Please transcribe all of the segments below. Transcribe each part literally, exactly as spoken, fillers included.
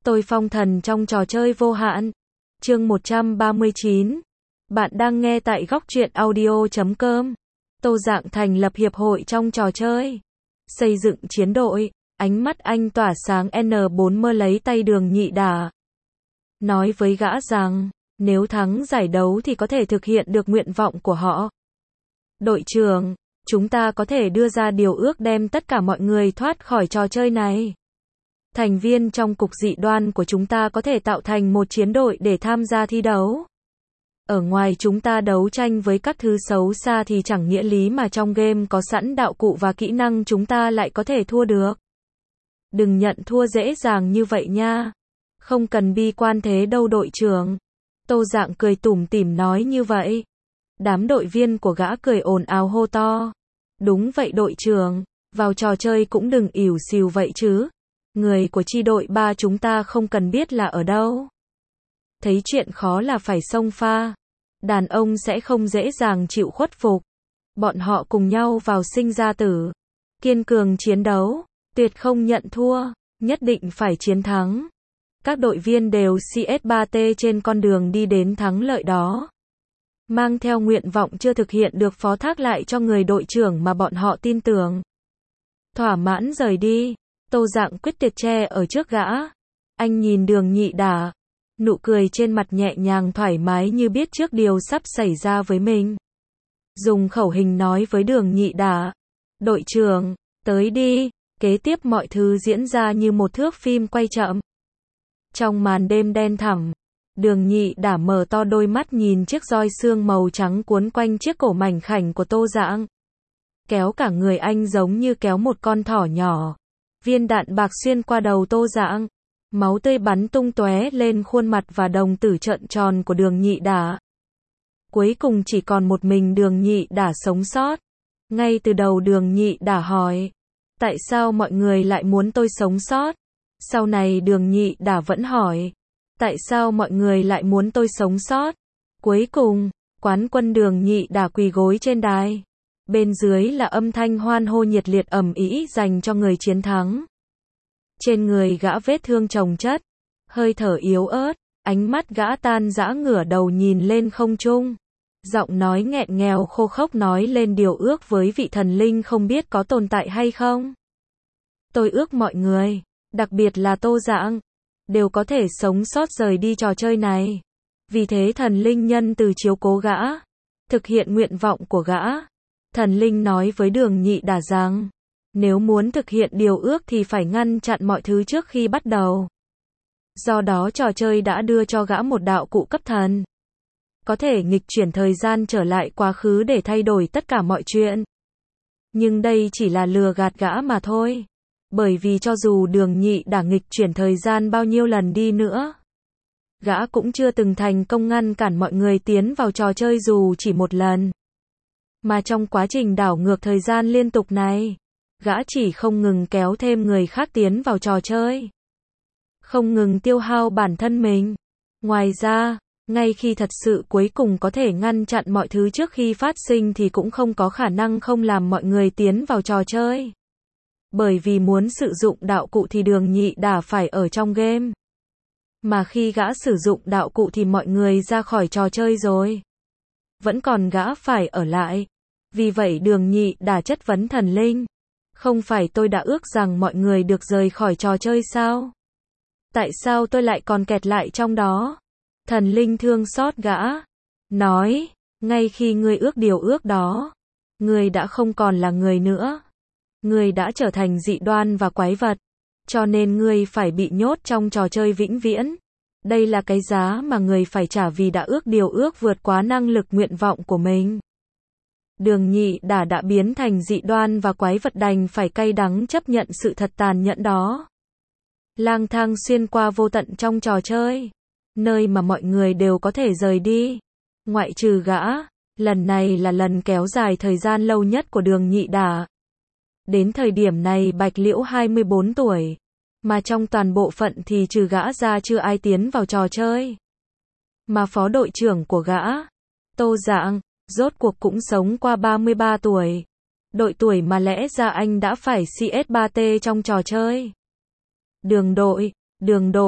Tôi phong thần trong trò chơi vô hạn. Chương một trăm ba mươi chín. Bạn đang nghe tại góc truyện audio chấm com. Tô Dạng thành lập hiệp hội trong trò chơi. Xây dựng chiến đội. Ánh mắt anh tỏa sáng. N bốn mơ lấy tay Đường Nhị Đả. Nói với gã rằng, nếu thắng giải đấu thì có thể thực hiện được nguyện vọng của họ. Đội trưởng, chúng ta có thể đưa ra điều ước đem tất cả mọi người thoát khỏi trò chơi này. Thành viên trong cục dị đoan của chúng ta có thể tạo thành một chiến đội để tham gia thi đấu. Ở ngoài chúng ta đấu tranh với các thứ xấu xa thì chẳng nghĩa lý mà trong game có sẵn đạo cụ và kỹ năng chúng ta lại có thể thua được. Đừng nhận thua dễ dàng như vậy nha. Không cần bi quan thế đâu đội trưởng. Tô Dạng cười tủm tỉm nói như vậy. Đám đội viên của gã cười ồn ào hô to. Đúng vậy đội trưởng, vào trò chơi cũng đừng ỉu xìu vậy chứ. Người của chi đội ba chúng ta không cần biết là ở đâu. Thấy chuyện khó là phải xông pha. Đàn ông sẽ không dễ dàng chịu khuất phục. Bọn họ cùng nhau vào sinh ra tử. Kiên cường chiến đấu, tuyệt không nhận thua, nhất định phải chiến thắng. Các đội viên đều C S ba T trên con đường đi đến thắng lợi đó. Mang theo nguyện vọng chưa thực hiện được phó thác lại cho người đội trưởng mà bọn họ tin tưởng. Thỏa mãn rời đi. Tô Dạng quyết tuyệt che ở trước gã. Anh nhìn Đường Nhị Đả. Nụ cười trên mặt nhẹ nhàng thoải mái như biết trước điều sắp xảy ra với mình. Dùng khẩu hình nói với Đường Nhị Đả. Đội trưởng, tới đi. Kế tiếp mọi thứ diễn ra như một thước phim quay chậm. Trong màn đêm đen thẳm, Đường Nhị Đả mở to đôi mắt nhìn chiếc roi xương màu trắng cuốn quanh chiếc cổ mảnh khảnh của Tô Dạng. Kéo cả người anh giống như kéo một con thỏ nhỏ. Viên đạn bạc xuyên qua đầu Tô Dạng. Máu tươi bắn tung tóe lên khuôn mặt và đồng tử trợn tròn của Đường Nhị Đả. Cuối cùng chỉ còn một mình Đường Nhị Đả sống sót. Ngay từ đầu Đường Nhị Đả hỏi. Tại sao mọi người lại muốn tôi sống sót? Sau này Đường Nhị Đả vẫn hỏi. Tại sao mọi người lại muốn tôi sống sót? Cuối cùng, quán quân Đường Nhị Đả quỳ gối trên đài. Bên dưới là âm thanh hoan hô nhiệt liệt ầm ĩ dành cho người chiến thắng. Trên người gã vết thương chồng chất, hơi thở yếu ớt, ánh mắt gã tan rã ngửa đầu nhìn lên không trung. Giọng nói nghẹn nghèo khô khốc nói lên điều ước với vị thần linh không biết có tồn tại hay không. Tôi ước mọi người, đặc biệt là Tô Dạng, đều có thể sống sót rời đi trò chơi này. Vì thế thần linh nhân từ chiếu cố gã, thực hiện nguyện vọng của gã. Thần linh nói với Đường Nhị Đả rằng, nếu muốn thực hiện điều ước thì phải ngăn chặn mọi thứ trước khi bắt đầu. Do đó trò chơi đã đưa cho gã một đạo cụ cấp thần. Có thể nghịch chuyển thời gian trở lại quá khứ để thay đổi tất cả mọi chuyện. Nhưng đây chỉ là lừa gạt gã mà thôi. Bởi vì cho dù Đường Nhị Đả nghịch chuyển thời gian bao nhiêu lần đi nữa, gã cũng chưa từng thành công ngăn cản mọi người tiến vào trò chơi dù chỉ một lần. Mà trong quá trình đảo ngược thời gian liên tục này, gã chỉ không ngừng kéo thêm người khác tiến vào trò chơi. Không ngừng tiêu hao bản thân mình. Ngoài ra, ngay khi thật sự cuối cùng có thể ngăn chặn mọi thứ trước khi phát sinh thì cũng không có khả năng không làm mọi người tiến vào trò chơi. Bởi vì muốn sử dụng đạo cụ thì Đường Nhị Đả phải ở trong game. Mà khi gã sử dụng đạo cụ thì mọi người ra khỏi trò chơi rồi. Vẫn còn gã phải ở lại. Vì vậy Đường Nhị Đả chất vấn thần linh. Không phải tôi đã ước rằng mọi người được rời khỏi trò chơi sao? Tại sao tôi lại còn kẹt lại trong đó? Thần linh thương xót gã. Nói, ngay khi ngươi ước điều ước đó, ngươi đã không còn là người nữa. Ngươi đã trở thành dị đoan và quái vật. Cho nên ngươi phải bị nhốt trong trò chơi vĩnh viễn. Đây là cái giá mà ngươi phải trả vì đã ước điều ước vượt quá năng lực nguyện vọng của mình. Đường Nhị Đả đã biến thành dị đoan và quái vật đành phải cay đắng chấp nhận sự thật tàn nhẫn đó. Lang thang xuyên qua vô tận trong trò chơi. Nơi mà mọi người đều có thể rời đi. Ngoại trừ gã. Lần này là lần kéo dài thời gian lâu nhất của Đường Nhị Đả. Đến thời điểm này Bạch Liễu hai mươi bốn tuổi. Mà trong toàn bộ phận thì trừ gã ra chưa ai tiến vào trò chơi. Mà phó đội trưởng của gã, Tô Dạng, rốt cuộc cũng sống qua ba mươi ba tuổi. Đội tuổi mà lẽ ra anh đã phải C S ba T trong trò chơi. Đường đội, đường đội,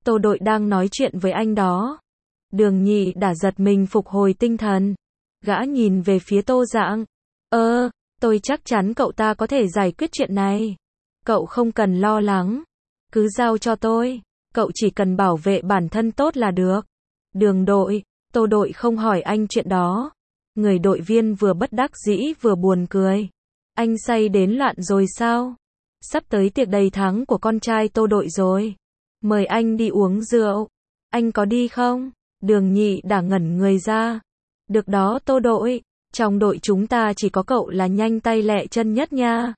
Tô Đội đang nói chuyện với anh đó. Đường Nhị đã giật mình phục hồi tinh thần. Gã nhìn về phía Tô Dạng. Ơ, tôi chắc chắn cậu ta có thể giải quyết chuyện này. Cậu không cần lo lắng. Cứ giao cho tôi. Cậu chỉ cần bảo vệ bản thân tốt là được. Đường Đội, Tô Đội không hỏi anh chuyện đó. Người đội viên vừa bất đắc dĩ vừa buồn cười. Anh say đến loạn rồi sao? Sắp tới tiệc đầy tháng của con trai Tô Đội rồi. Mời anh đi uống rượu. Anh có đi không? Đường Nhị đã ngẩn người ra. Được đó Tô Đội. Trong đội chúng ta chỉ có cậu là nhanh tay lẹ chân nhất nha.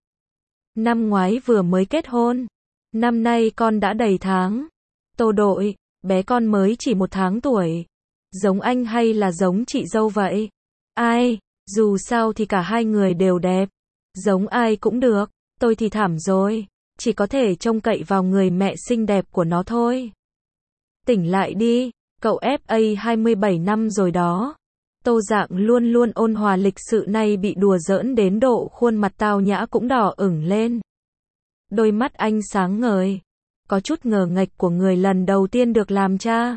Năm ngoái vừa mới kết hôn. Năm nay con đã đầy tháng. Tô Đội, bé con mới chỉ một tháng tuổi. Giống anh hay là giống chị dâu vậy? Ai, dù sao thì cả hai người đều đẹp. Giống ai cũng được, tôi thì thảm rồi. Chỉ có thể trông cậy vào người mẹ xinh đẹp của nó thôi. Tỉnh lại đi, cậu ép a hai mươi bảy năm rồi đó. Tô Dạng luôn luôn ôn hòa lịch sự này bị đùa giỡn đến độ khuôn mặt tao nhã cũng đỏ ửng lên. Đôi mắt anh sáng ngời. Có chút ngờ nghệch của người lần đầu tiên được làm cha.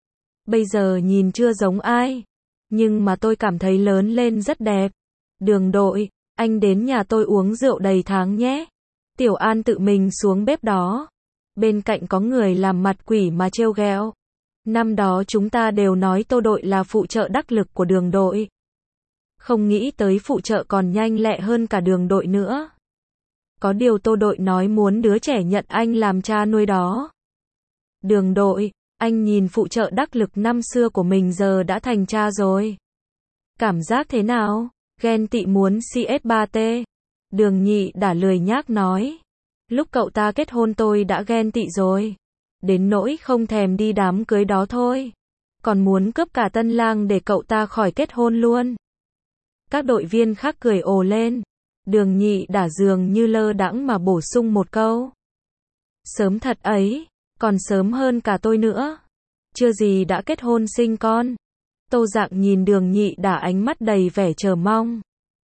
Bây giờ nhìn chưa giống ai. Nhưng mà tôi cảm thấy lớn lên rất đẹp. Đường Đội, anh đến nhà tôi uống rượu đầy tháng nhé. Tiểu An tự mình xuống bếp đó. Bên cạnh có người làm mặt quỷ mà trêu ghẹo. Năm đó chúng ta đều nói Tô Đội là phụ trợ đắc lực của Đường Đội. Không nghĩ tới phụ trợ còn nhanh lẹ hơn cả Đường Đội nữa. Có điều Tô Đội nói muốn đứa trẻ nhận anh làm cha nuôi đó. Đường Đội, anh nhìn phụ trợ đắc lực năm xưa của mình giờ đã thành cha rồi. Cảm giác thế nào? Ghen tị muốn xê ét ba tê. Đường Nhị đã lười nhác nói. Lúc cậu ta kết hôn tôi đã ghen tị rồi. Đến nỗi không thèm đi đám cưới đó thôi. Còn muốn cướp cả tân lang để cậu ta khỏi kết hôn luôn. Các đội viên khác cười ồ lên. Đường Nhị đã dường như lơ đãng mà bổ sung một câu. Sớm thật ấy, còn sớm hơn cả tôi nữa. Chưa gì đã kết hôn sinh con. Tô Dạng nhìn Đường Nhị đã ánh mắt đầy vẻ chờ mong.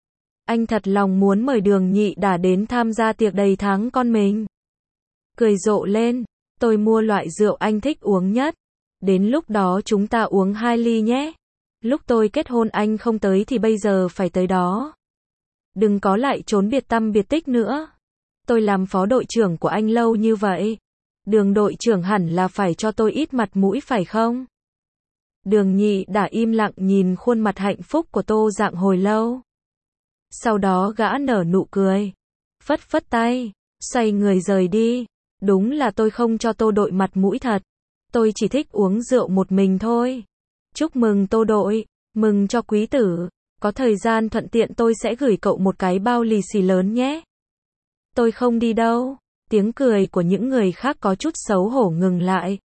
Anh thật lòng muốn mời Đường Nhị đã đến tham gia tiệc đầy tháng con mình. Cười rộ lên, tôi mua loại rượu anh thích uống nhất. Đến lúc đó chúng ta uống hai ly nhé. Lúc tôi kết hôn anh không tới thì bây giờ phải tới đó. Đừng có lại trốn biệt tăm biệt tích nữa. Tôi làm phó đội trưởng của anh lâu như vậy. Đường đội trưởng hẳn là phải cho tôi ít mặt mũi phải không? Đường Nhị đã im lặng nhìn khuôn mặt hạnh phúc của Tô Dạng hồi lâu. Sau đó gã nở nụ cười. Phất phất tay, xoay người rời đi. Đúng là tôi không cho Tô Đội mặt mũi thật. Tôi chỉ thích uống rượu một mình thôi. Chúc mừng Tô Đội, mừng cho quý tử. Có thời gian thuận tiện tôi sẽ gửi cậu một cái bao lì xì lớn nhé. Tôi không đi đâu. Tiếng cười của những người khác có chút xấu hổ ngừng lại.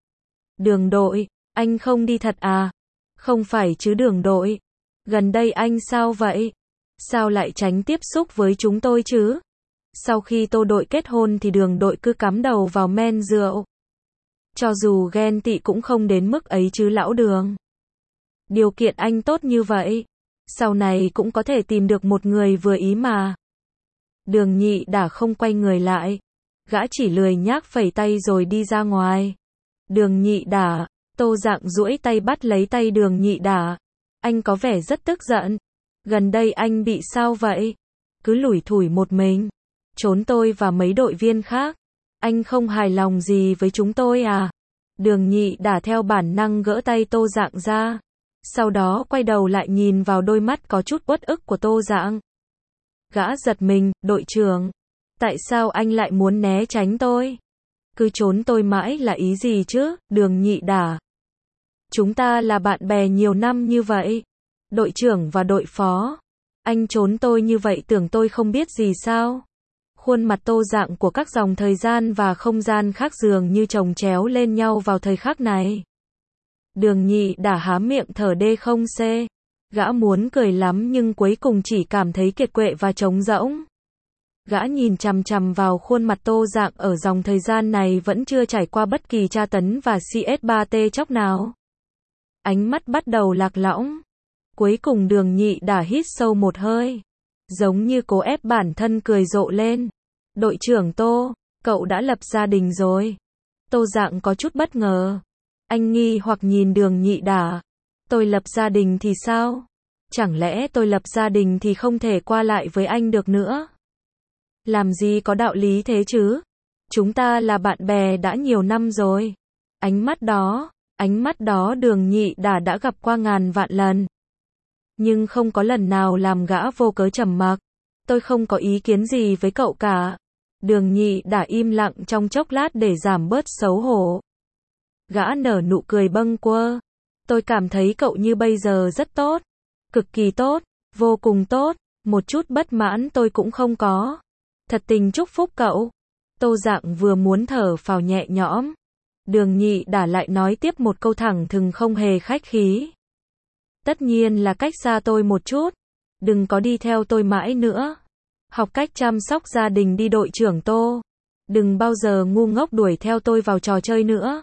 Đường Đội, anh không đi thật à? Không phải chứ Đường Đội. Gần đây anh sao vậy? Sao lại tránh tiếp xúc với chúng tôi chứ? Sau khi Tô Đội kết hôn thì Đường Đội cứ cắm đầu vào men rượu. Cho dù ghen tị cũng không đến mức ấy chứ lão Đường. Điều kiện anh tốt như vậy. Sau này cũng có thể tìm được một người vừa ý mà. Đường Nhị đã không quay người lại. Gã chỉ lười nhác phẩy tay rồi đi ra ngoài. Đường Nhị đã. Tô Dạng duỗi tay bắt lấy tay Đường Nhị đã. Anh có vẻ rất tức giận. Gần đây anh bị sao vậy? Cứ lủi thủi một mình. Trốn tôi và mấy đội viên khác. Anh không hài lòng gì với chúng tôi à? Đường Nhị đã theo bản năng gỡ tay Tô Dạng ra. Sau đó quay đầu lại nhìn vào đôi mắt có chút uất ức của Tô Dạng. Gã giật mình, đội trưởng. Tại sao anh lại muốn né tránh tôi? Cứ trốn tôi mãi là ý gì chứ, Đường Nhị đã. Chúng ta là bạn bè nhiều năm như vậy. Đội trưởng và đội phó. Anh trốn tôi như vậy tưởng tôi không biết gì sao? Khuôn mặt Tô Dạng của các dòng thời gian và không gian khác dường như chồng chéo lên nhau vào thời khắc này. Đường Nhị đã há miệng thở đê không xê. Gã muốn cười lắm nhưng cuối cùng chỉ cảm thấy kiệt quệ và trống rỗng. Gã nhìn chằm chằm vào khuôn mặt Tô Dạng ở dòng thời gian này vẫn chưa trải qua bất kỳ tra tấn và xê ét ba tê chóc nào. Ánh mắt bắt đầu lạc lõng. Cuối cùng Đường Nhị đã hít sâu một hơi. Giống như cố ép bản thân cười rộ lên. Đội trưởng Tô, cậu đã lập gia đình rồi. Tô Dạng có chút bất ngờ. Anh nghi hoặc nhìn Đường Nhị Đả. Tôi lập gia đình thì sao? Chẳng lẽ tôi lập gia đình thì không thể qua lại với anh được nữa? Làm gì có đạo lý thế chứ? Chúng ta là bạn bè đã nhiều năm rồi. Ánh mắt đó, ánh mắt đó Đường Nhị Đả đã gặp qua ngàn vạn lần. Nhưng không có lần nào làm gã vô cớ trầm mặc. Tôi không có ý kiến gì với cậu cả. Đường Nhị Đả im lặng trong chốc lát để giảm bớt xấu hổ. Gã nở nụ cười bâng quơ. Tôi cảm thấy cậu như bây giờ rất tốt. Cực kỳ tốt, vô cùng tốt, một chút bất mãn tôi cũng không có. Thật tình chúc phúc cậu. Tô Dạng vừa muốn thở phào nhẹ nhõm. Đường Nhị Đả lại nói tiếp một câu thẳng thừng không hề khách khí. Tất nhiên là cách xa tôi một chút. Đừng có đi theo tôi mãi nữa. Học cách chăm sóc gia đình đi đội trưởng Tô. Đừng bao giờ ngu ngốc đuổi theo tôi vào trò chơi nữa.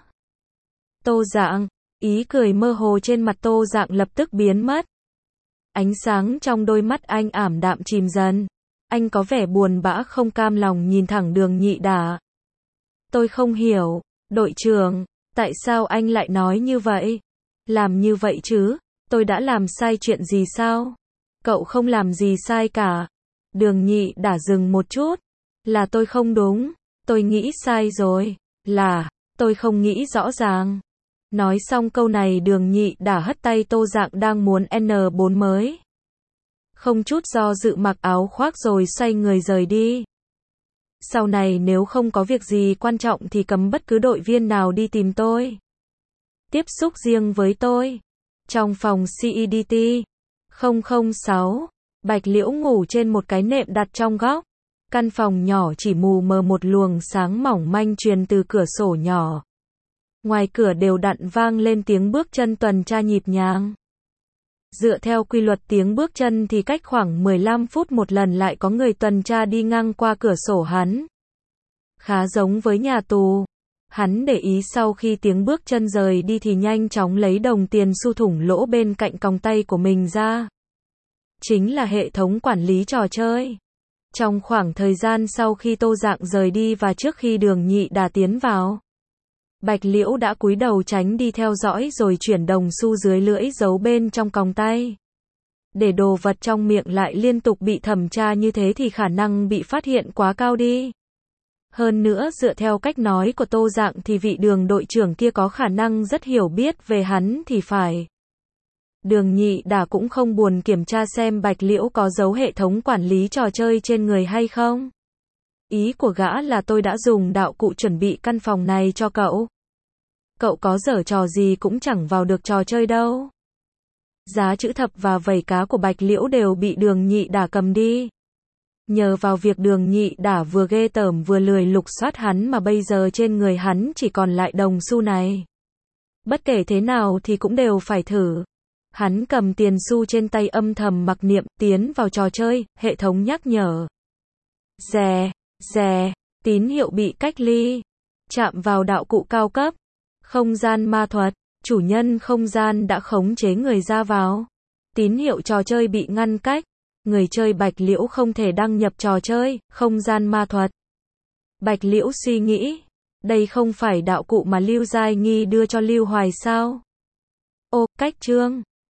Tô Dạng, ý cười mơ hồ trên mặt Tô Dạng lập tức biến mất. Ánh sáng trong đôi mắt anh ảm đạm chìm dần. Anh có vẻ buồn bã không cam lòng nhìn thẳng Đường Nhị Đả. Tôi không hiểu, đội trưởng, tại sao anh lại nói như vậy? Làm như vậy chứ? Tôi đã làm sai chuyện gì sao? Cậu không làm gì sai cả. Đường Nhị Đả dừng một chút. Là tôi không đúng. Tôi nghĩ sai rồi. Là, tôi không nghĩ rõ ràng. Nói xong câu này Đường Nhị Đả hất tay Tô Dạng đang muốn en bốn mới. Không chút do dự mặc áo khoác rồi xoay người rời đi. Sau này nếu không có việc gì quan trọng thì cấm bất cứ đội viên nào đi tìm tôi. Tiếp xúc riêng với tôi. Trong phòng xê e đê tê không không sáu, Bạch Liễu ngủ trên một cái nệm đặt trong góc. Căn phòng nhỏ chỉ mù mờ một luồng sáng mỏng manh truyền từ cửa sổ nhỏ. Ngoài cửa đều đặn vang lên tiếng bước chân tuần tra nhịp nhàng. Dựa theo quy luật tiếng bước chân thì cách khoảng mười lăm phút một lần lại có người tuần tra đi ngang qua cửa sổ hắn. Khá giống với nhà tù. Hắn để ý sau khi tiếng bước chân rời đi thì nhanh chóng lấy đồng tiền xu thủng lỗ bên cạnh còng tay của mình ra. Chính là hệ thống quản lý trò chơi. Trong khoảng thời gian sau khi Tô Dạng rời đi và trước khi Đường Nhị Đả tiến vào, Bạch Liễu đã cúi đầu tránh đi theo dõi rồi chuyển đồng xu dưới lưỡi giấu bên trong còng tay. Để đồ vật trong miệng lại liên tục bị thẩm tra như thế thì khả năng bị phát hiện quá cao đi. Hơn nữa dựa theo cách nói của Tô Dạng thì vị Đường đội trưởng kia có khả năng rất hiểu biết về hắn thì phải. Đường Nhị Đả cũng không buồn kiểm tra xem Bạch Liễu có giấu hệ thống quản lý trò chơi trên người hay không. Ý của gã là tôi đã dùng đạo cụ chuẩn bị căn phòng này cho cậu. Cậu có giở trò gì cũng chẳng vào được trò chơi đâu. Giá chữ thập và vảy cá của Bạch Liễu đều bị Đường Nhị Đả cầm đi. Nhờ vào việc Đường Nhị Đả vừa ghê tởm vừa lười lục soát hắn mà bây giờ trên người hắn chỉ còn lại đồng xu này. Bất kể thế nào thì cũng đều phải thử. Hắn cầm tiền xu trên tay âm thầm mặc niệm tiến vào trò chơi, hệ thống nhắc nhở. Rè, rè, tín hiệu bị cách ly. Chạm vào đạo cụ cao cấp. Không gian ma thuật, chủ nhân không gian đã khống chế người ra vào. Tín hiệu trò chơi bị ngăn cách. Người chơi Bạch Liễu không thể đăng nhập trò chơi, không gian ma thuật. Bạch Liễu suy nghĩ. Đây không phải đạo cụ mà Lưu Giai Nghi đưa cho Lưu Hoài sao? Ô, cách chương.